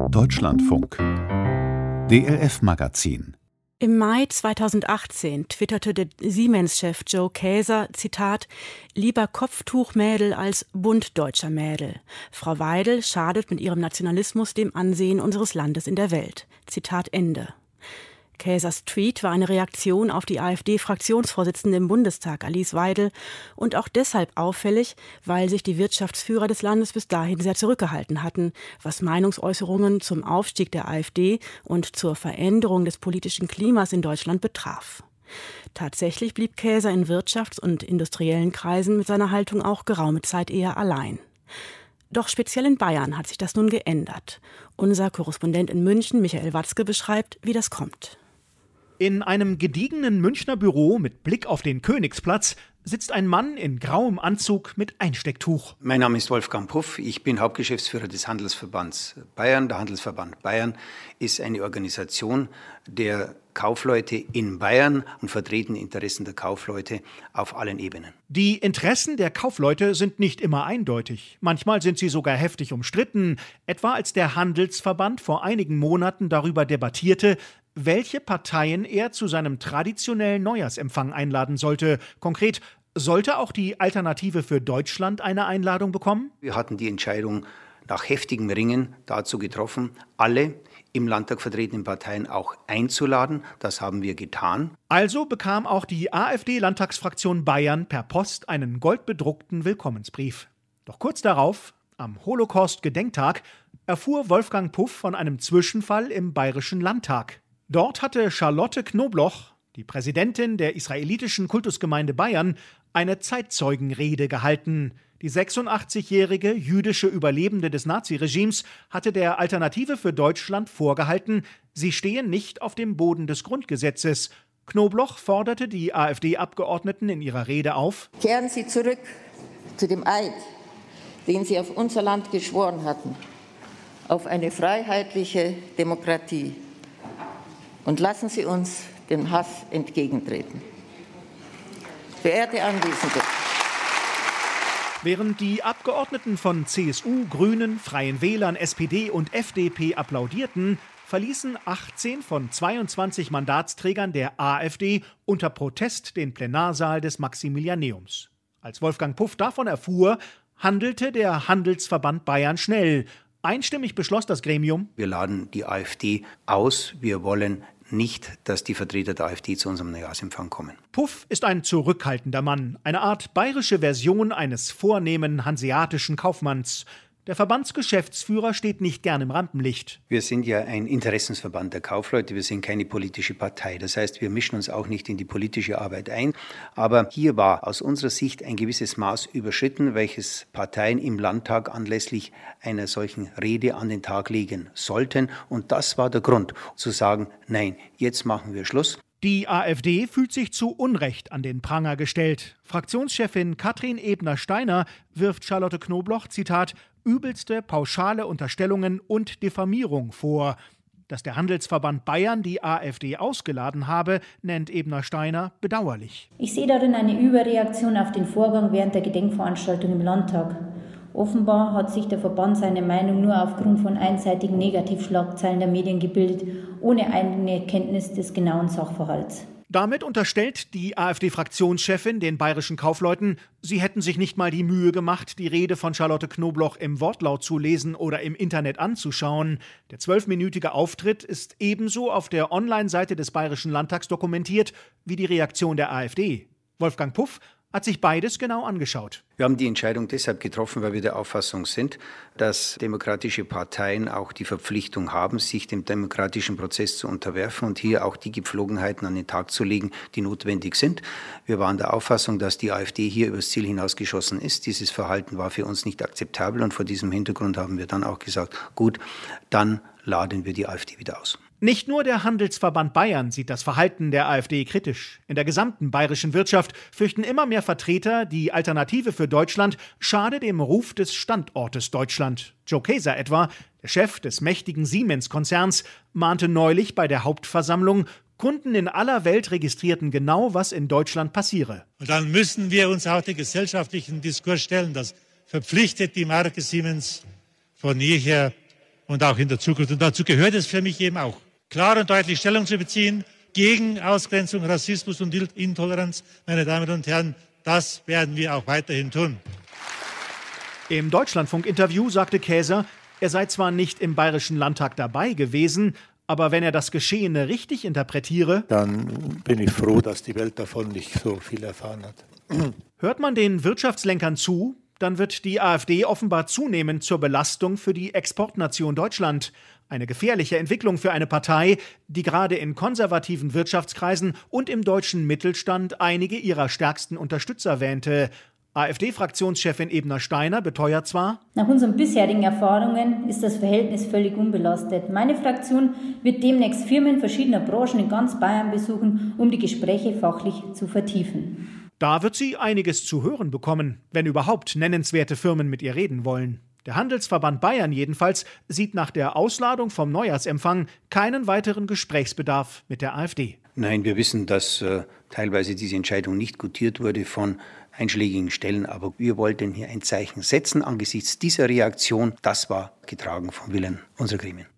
Deutschlandfunk DLF-Magazin. Im Mai 2018 twitterte der Siemens-Chef Joe Kaeser, Zitat, lieber Kopftuchmädel als Bund-Deutscher Mädel. Frau Weidel schadet mit ihrem Nationalismus dem Ansehen unseres Landes in der Welt. Zitat Ende. Kaesers Tweet war eine Reaktion auf die AfD-Fraktionsvorsitzende im Bundestag, Alice Weidel, und auch deshalb auffällig, weil sich die Wirtschaftsführer des Landes bis dahin sehr zurückgehalten hatten, was Meinungsäußerungen zum Aufstieg der AfD und zur Veränderung des politischen Klimas in Deutschland betraf. Tatsächlich blieb Kaeser in Wirtschafts- und industriellen Kreisen mit seiner Haltung auch geraume Zeit eher allein. Doch speziell in Bayern hat sich das nun geändert. Unser Korrespondent in München, Michael Watzke, beschreibt, wie das kommt. In einem gediegenen Münchner Büro mit Blick auf den Königsplatz sitzt ein Mann in grauem Anzug mit Einstecktuch. Mein Name ist Wolfgang Puff, ich bin Hauptgeschäftsführer des Handelsverbands Bayern. Der Handelsverband Bayern ist eine Organisation der Kaufleute in Bayern und vertreten die Interessen der Kaufleute auf allen Ebenen. Die Interessen der Kaufleute sind nicht immer eindeutig. Manchmal sind sie sogar heftig umstritten, etwa als der Handelsverband vor einigen Monaten darüber debattierte, welche Parteien er zu seinem traditionellen Neujahrsempfang einladen sollte. Konkret, sollte auch die Alternative für Deutschland eine Einladung bekommen? Wir hatten die Entscheidung nach heftigem Ringen dazu getroffen, alle im Landtag vertretenen Parteien auch einzuladen. Das haben wir getan. Also bekam auch die AfD-Landtagsfraktion Bayern per Post einen goldbedruckten Willkommensbrief. Doch kurz darauf, am Holocaust-Gedenktag, erfuhr Wolfgang Puff von einem Zwischenfall im Bayerischen Landtag. Dort hatte Charlotte Knobloch, die Präsidentin der israelitischen Kultusgemeinde Bayern, eine Zeitzeugenrede gehalten. Die 86-jährige jüdische Überlebende des Naziregimes hatte der Alternative für Deutschland vorgehalten, sie stehe nicht auf dem Boden des Grundgesetzes. Knobloch forderte die AfD-Abgeordneten in ihrer Rede auf: Kehren Sie zurück zu dem Eid, den Sie auf unser Land geschworen hatten, auf eine freiheitliche Demokratie. Und lassen Sie uns dem Hass entgegentreten. Verehrte Anwesende. Während die Abgeordneten von CSU, Grünen, Freien Wählern, SPD und FDP applaudierten, verließen 18 von 22 Mandatsträgern der AfD unter Protest den Plenarsaal des Maximilianeums. Als Wolfgang Puff davon erfuhr, handelte der Handelsverband Bayern schnell. Einstimmig beschloss das Gremium: Wir laden die AfD aus. Wir wollen nicht, dass die Vertreter der AfD zu unserem Neujahrsempfang kommen. Puff ist ein zurückhaltender Mann, eine Art bayerische Version eines vornehmen hanseatischen Kaufmanns. Der Verbandsgeschäftsführer steht nicht gern im Rampenlicht. Wir sind ja ein Interessensverband der Kaufleute, wir sind keine politische Partei. Das heißt, wir mischen uns auch nicht in die politische Arbeit ein. Aber hier war aus unserer Sicht ein gewisses Maß überschritten, welches Parteien im Landtag anlässlich einer solchen Rede an den Tag legen sollten. Und das war der Grund, zu sagen, nein, jetzt machen wir Schluss. Die AfD fühlt sich zu Unrecht an den Pranger gestellt. Fraktionschefin Katrin Ebner-Steiner wirft Charlotte Knobloch, Zitat, übelste pauschale Unterstellungen und Diffamierung vor. Dass der Handelsverband Bayern die AfD ausgeladen habe, nennt Ebner-Steiner bedauerlich. Ich sehe darin eine Überreaktion auf den Vorgang während der Gedenkveranstaltung im Landtag. Offenbar hat sich der Verband seine Meinung nur aufgrund von einseitigen Negativschlagzeilen der Medien gebildet, ohne eigene Kenntnis des genauen Sachverhalts. Damit unterstellt die AfD-Fraktionschefin den bayerischen Kaufleuten, sie hätten sich nicht mal die Mühe gemacht, die Rede von Charlotte Knobloch im Wortlaut zu lesen oder im Internet anzuschauen. Der 12-minütige Auftritt ist ebenso auf der Online-Seite des Bayerischen Landtags dokumentiert wie die Reaktion der AfD. Wolfgang Puff hat sich beides genau angeschaut. Wir haben die Entscheidung deshalb getroffen, weil wir der Auffassung sind, dass demokratische Parteien auch die Verpflichtung haben, sich dem demokratischen Prozess zu unterwerfen und hier auch die Gepflogenheiten an den Tag zu legen, die notwendig sind. Wir waren der Auffassung, dass die AfD hier übers Ziel hinausgeschossen ist. Dieses Verhalten war für uns nicht akzeptabel und vor diesem Hintergrund haben wir dann auch gesagt, gut, dann laden wir die AfD wieder aus. Nicht nur der Handelsverband Bayern sieht das Verhalten der AfD kritisch. In der gesamten bayerischen Wirtschaft fürchten immer mehr Vertreter, die Alternative für Deutschland schade dem Ruf des Standortes Deutschland. Joe Kaeser etwa, der Chef des mächtigen Siemens-Konzerns, mahnte neulich bei der Hauptversammlung, Kunden in aller Welt registrierten genau, was in Deutschland passiere. Und dann müssen wir uns auch den gesellschaftlichen Diskurs stellen. Das verpflichtet die Marke Siemens von jeher und auch in der Zukunft. Und dazu gehört es für mich eben auch, klar und deutlich Stellung zu beziehen gegen Ausgrenzung, Rassismus und Intoleranz. Meine Damen und Herren, das werden wir auch weiterhin tun. Im Deutschlandfunk-Interview sagte Käser, er sei zwar nicht im Bayerischen Landtag dabei gewesen, aber wenn er das Geschehene richtig interpretiere, dann bin ich froh, dass die Welt davon nicht so viel erfahren hat. Hört man den Wirtschaftslenkern zu, dann wird die AfD offenbar zunehmend zur Belastung für die Exportnation Deutschland. Eine gefährliche Entwicklung für eine Partei, die gerade in konservativen Wirtschaftskreisen und im deutschen Mittelstand einige ihrer stärksten Unterstützer wähnte. AfD-Fraktionschefin Ebner-Steiner beteuert zwar: Nach unseren bisherigen Erfahrungen ist das Verhältnis völlig unbelastet. Meine Fraktion wird demnächst Firmen verschiedener Branchen in ganz Bayern besuchen, um die Gespräche fachlich zu vertiefen. Da wird sie einiges zu hören bekommen, wenn überhaupt nennenswerte Firmen mit ihr reden wollen. Der Handelsverband Bayern jedenfalls sieht nach der Ausladung vom Neujahrsempfang keinen weiteren Gesprächsbedarf mit der AfD. Nein, wir wissen, dass teilweise diese Entscheidung nicht gutiert wurde von einschlägigen Stellen, aber wir wollten hier ein Zeichen setzen angesichts dieser Reaktion. Das war getragen vom Willen unserer Gremien.